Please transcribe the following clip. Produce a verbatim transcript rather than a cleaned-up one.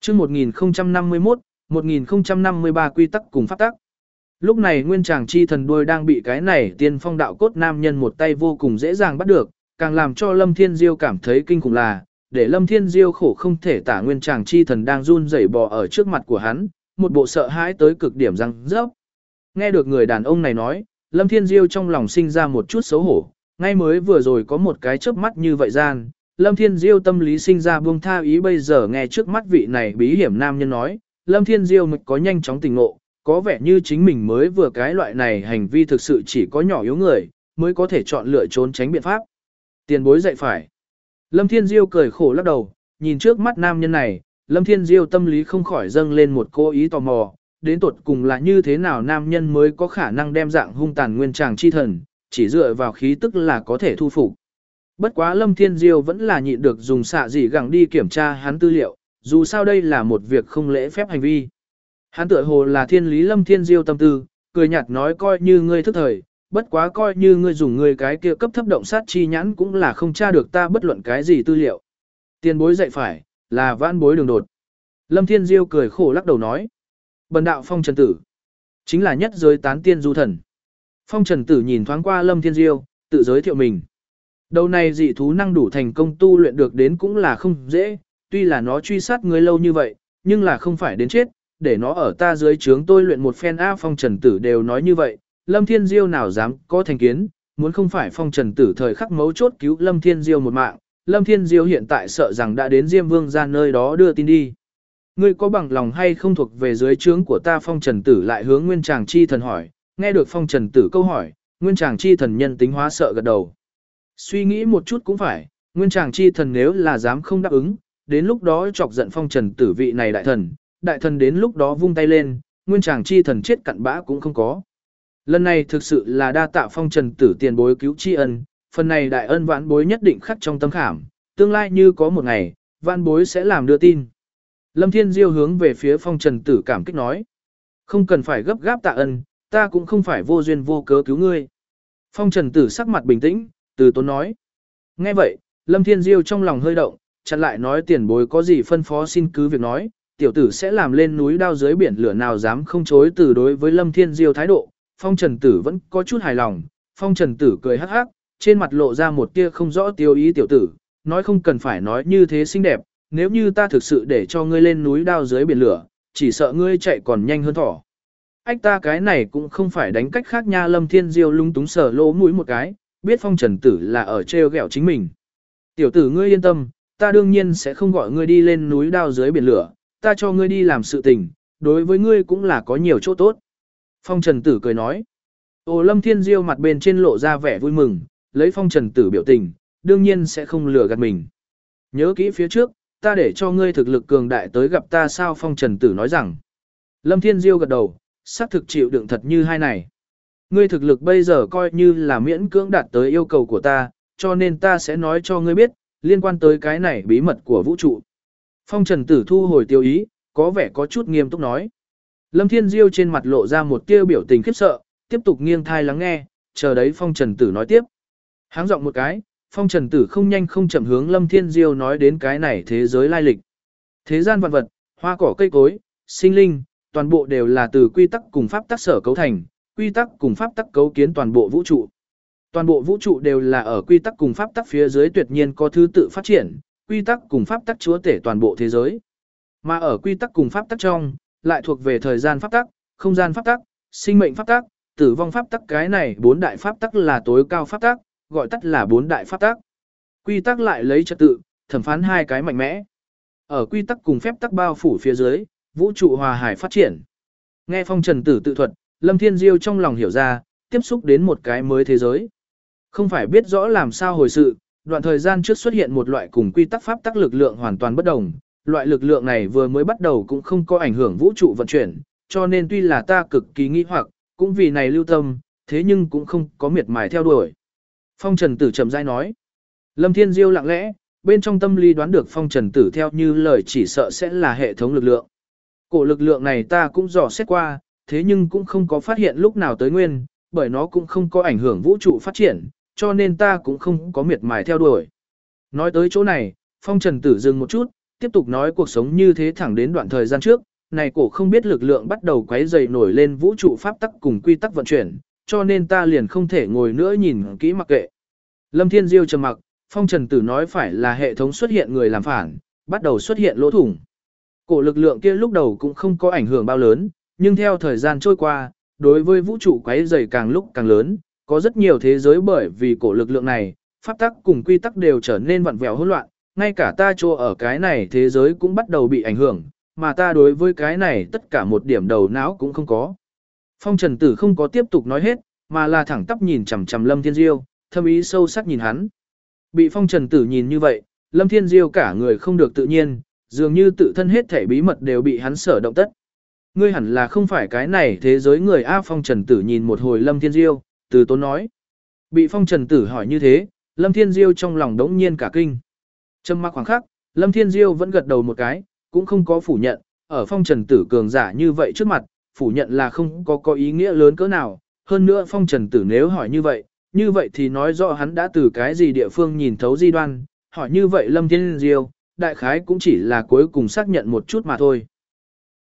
Chương một nghìn không trăm năm mươi mốt, một nghìn không trăm năm mươi ba quy tắc cùng pháp tắc. Lúc này nguyên tràng chi thần đuôi đang bị cái này tiên phong đạo cốt nam nhân một tay vô cùng dễ dàng bắt được, càng làm cho Lâm Thiên Diêu cảm thấy kinh khủng là, để Lâm Thiên Diêu khổ không thể tả nguyên tràng chi thần đang run rẩy bò ở trước mặt của hắn, một bộ sợ hãi tới cực điểm răng rớp. Nghe được người đàn ông này nói, Lâm Thiên Diêu trong lòng sinh ra một chút xấu hổ, ngay mới vừa rồi có một cái chớp mắt như vậy gian, Lâm Thiên Diêu tâm lý sinh ra buông tha ý, bây giờ nghe trước mắt vị này bí hiểm nam nhân nói, Lâm Thiên Diêu mực có nhanh chóng tỉnh ngộ, có vẻ như chính mình mới vừa cái loại này hành vi thực sự chỉ có nhỏ yếu người, mới có thể chọn lựa trốn tránh biện pháp. Tiền bối dạy phải. Lâm Thiên Diêu cười khổ lắc đầu, nhìn trước mắt nam nhân này, Lâm Thiên Diêu tâm lý không khỏi dâng lên một cố ý tò mò, đến tột cùng là như thế nào nam nhân mới có khả năng đem dạng hung tàn nguyên tràng chi thần, chỉ dựa vào khí tức là có thể thu phục. Bất quá Lâm Thiên Diêu vẫn là nhịn được dùng xạ dị gẳng đi kiểm tra hắn tư liệu, dù sao đây là một việc không lễ phép hành vi. Hắn tựa hồ là thiên lý Lâm Thiên Diêu tâm tư, cười nhạt nói coi như ngươi thức thời, bất quá coi như ngươi dùng ngươi cái kia cấp thấp động sát chi nhãn cũng là không tra được ta bất luận cái gì tư liệu. Tiền bối dạy phải, là vãn bối đường đột. Lâm Thiên Diêu cười khổ lắc đầu nói. Bần đạo Phong Trần Tử, chính là nhất giới tán tiên du thần. Phong Trần Tử nhìn thoáng qua Lâm Thiên Diêu, tự giới thiệu mình. Đầu này dị thú năng đủ thành công tu luyện được đến cũng là không dễ, tuy là nó truy sát ngươi lâu như vậy, nhưng là không phải đến chết, để nó ở ta dưới trướng tôi luyện một phen. A Phong Trần Tử đều nói như vậy, Lâm Thiên Diêu nào dám có thành kiến, muốn không phải Phong Trần Tử thời khắc mấu chốt cứu Lâm Thiên Diêu một mạng, Lâm Thiên Diêu hiện tại sợ rằng đã đến Diêm Vương ra nơi đó đưa tin đi. Ngươi có bằng lòng hay không thuộc về dưới trướng của ta? Phong Trần Tử lại hướng Nguyên Tràng Chi Thần hỏi, nghe được Phong Trần Tử câu hỏi, Nguyên Tràng Chi Thần nhân tính hóa sợ gật đầu. Suy nghĩ một chút cũng phải, Nguyên Tràng Chi Thần nếu là dám không đáp ứng, đến lúc đó chọc giận Phong Trần Tử vị này đại thần, đại thần đến lúc đó vung tay lên, Nguyên Tràng Chi Thần chết cặn bã cũng không có. Lần này thực sự là đa tạ Phong Trần Tử tiền bối cứu tri ân, phần này đại ân vãn bối nhất định khắc trong tâm khảm, tương lai như có một ngày, vãn bối sẽ làm đưa tin. Lâm Thiên Diêu hướng về phía Phong Trần Tử cảm kích nói, không cần phải gấp gáp tạ ân, ta cũng không phải vô duyên vô cớ cứu ngươi. Phong Trần Tử sắc mặt bình tĩnh, từ tốn nói. Nghe vậy, Lâm Thiên Diêu trong lòng hơi động, chặn lại nói tiền bối có gì phân phó xin cứ việc nói, tiểu tử sẽ làm lên núi đao dưới biển lửa, nào dám không chối từ. Đối với Lâm Thiên Diêu thái độ, Phong Trần Tử vẫn có chút hài lòng. Phong Trần Tử cười hắc hắc, trên mặt lộ ra một tia không rõ tiêu ý. Tiểu tử, nói không cần phải nói như thế xinh đẹp, nếu như ta thực sự để cho ngươi lên núi đao dưới biển lửa, chỉ sợ ngươi chạy còn nhanh hơn thỏ. Ách, ta cái này cũng không phải đánh cách khác nha. Lâm Thiên Diêu lung túng sờ lỗ mũi một cái, biết Phong Trần Tử là ở trêu ghẹo chính mình. Tiểu tử ngươi yên tâm, ta đương nhiên sẽ không gọi ngươi đi lên núi đao dưới biển lửa, ta cho ngươi đi làm sự tình, đối với ngươi cũng là có nhiều chỗ tốt. Phong Trần Tử cười nói. Ồ, Lâm Thiên Diêu mặt bên trên lộ ra vẻ vui mừng, lấy Phong Trần Tử biểu tình, đương nhiên sẽ không lừa gạt mình. Nhớ kỹ phía trước, ta để cho ngươi thực lực cường đại tới gặp ta sao? Phong Trần Tử nói rằng. Lâm Thiên Diêu gật đầu, xác thực chịu đựng thật như hai này. Ngươi thực lực bây giờ coi như là miễn cưỡng đạt tới yêu cầu của ta, cho nên ta sẽ nói cho ngươi biết, liên quan tới cái này bí mật của vũ trụ. Phong Trần Tử thu hồi tiêu ý, có vẻ có chút nghiêm túc nói. Lâm Thiên Diêu trên mặt lộ ra một tia biểu tình khiếp sợ, tiếp tục nghiêng thai lắng nghe, chờ đấy Phong Trần Tử nói tiếp. Háng giọng một cái, Phong Trần Tử không nhanh không chậm hướng Lâm Thiên Diêu nói đến cái này thế giới lai lịch. Thế gian vạn vật, hoa cỏ cây cối, sinh linh, toàn bộ đều là từ quy tắc cùng pháp tắc sở cấu thành, quy tắc cùng pháp tắc cấu kiến toàn bộ vũ trụ. Toàn bộ vũ trụ đều là ở quy tắc cùng pháp tắc phía dưới tuyệt nhiên có thứ tự phát triển, quy tắc cùng pháp tắc chúa tể toàn bộ thế giới. Mà ở quy tắc cùng pháp tắc trong, lại thuộc về thời gian pháp tắc, không gian pháp tắc, sinh mệnh pháp tắc, tử vong pháp tắc. Cái này bốn đại pháp tắc là tối cao pháp tắc, gọi tắt là bốn đại pháp tắc. Quy tắc lại lấy trật tự, thẩm phán hai cái mạnh mẽ. Ở quy tắc cùng phép tắc bao phủ phía dưới, vũ trụ hòa hải phát triển. Nghe Phong Trần Tử tự thuật, Lâm Thiên Diêu trong lòng hiểu ra, tiếp xúc đến một cái mới thế giới. Không phải biết rõ làm sao hồi sự, đoạn thời gian trước xuất hiện một loại cùng quy tắc pháp tắc lực lượng hoàn toàn bất đồng. Loại lực lượng này vừa mới bắt đầu cũng không có ảnh hưởng vũ trụ vận chuyển, cho nên tuy là ta cực kỳ nghi hoặc, cũng vì này lưu tâm, thế nhưng cũng không có miệt mài theo đuổi. Phong Trần Tử chậm rãi nói. Lâm Thiên Diêu lặng lẽ, bên trong tâm lý đoán được Phong Trần Tử theo như lời chỉ sợ sẽ là hệ thống lực lượng. Cổ lực lượng này ta cũng dò xét qua, thế nhưng cũng không có phát hiện lúc nào tới nguyên, bởi nó cũng không có ảnh hưởng vũ trụ phát triển, cho nên ta cũng không có miệt mài theo đuổi. Nói tới chỗ này, Phong Trần Tử dừng một chút, tiếp tục nói cuộc sống như thế thẳng đến đoạn thời gian trước, này cổ không biết lực lượng bắt đầu quấy dày nổi lên vũ trụ pháp tắc cùng quy tắc vận chuyển, cho nên ta liền không thể ngồi nữa nhìn kỹ mặc kệ. Lâm Thiên Diêu trầm mặc, Phong Trần Tử nói phải là hệ thống xuất hiện người làm phản, bắt đầu xuất hiện lỗ thủng. Cổ lực lượng kia lúc đầu cũng không có ảnh hưởng bao lớn, nhưng theo thời gian trôi qua, đối với vũ trụ quấy dày càng lúc càng lớn, có rất nhiều thế giới bởi vì cổ lực lượng này, pháp tắc cùng quy tắc đều trở nên vặn vẹo hỗn loạn, ngay cả ta chỗ ở cái này thế giới cũng bắt đầu bị ảnh hưởng, mà ta đối với cái này tất cả một điểm đầu não cũng không có. Phong Trần Tử không có tiếp tục nói hết, mà là thẳng tắp nhìn chằm chằm Lâm Thiên Diêu, thâm ý sâu sắc nhìn hắn. Bị Phong Trần Tử nhìn như vậy, Lâm Thiên Diêu cả người không được tự nhiên, dường như tự thân hết thể bí mật đều bị hắn sở động tất. Ngươi hẳn là không phải cái này thế giới người A. Phong Trần Tử nhìn một hồi Lâm Thiên Diêu, từ tốn nói. Bị Phong Trần Tử hỏi như thế, Lâm Thiên Diêu trong lòng đống nhiên cả kinh. Trầm mặc khoảng khắc, Lâm Thiên Diêu vẫn gật đầu một cái, cũng không có phủ nhận, ở Phong Trần Tử cường giả như vậy trước mặt, phủ nhận là không có có ý nghĩa lớn cỡ nào. Hơn nữa Phong Trần Tử nếu hỏi như vậy, như vậy thì nói rõ hắn đã từ cái gì địa phương nhìn thấu Di Đoan, hỏi như vậy Lâm Thiên Diêu, đại khái cũng chỉ là cuối cùng xác nhận một chút mà thôi.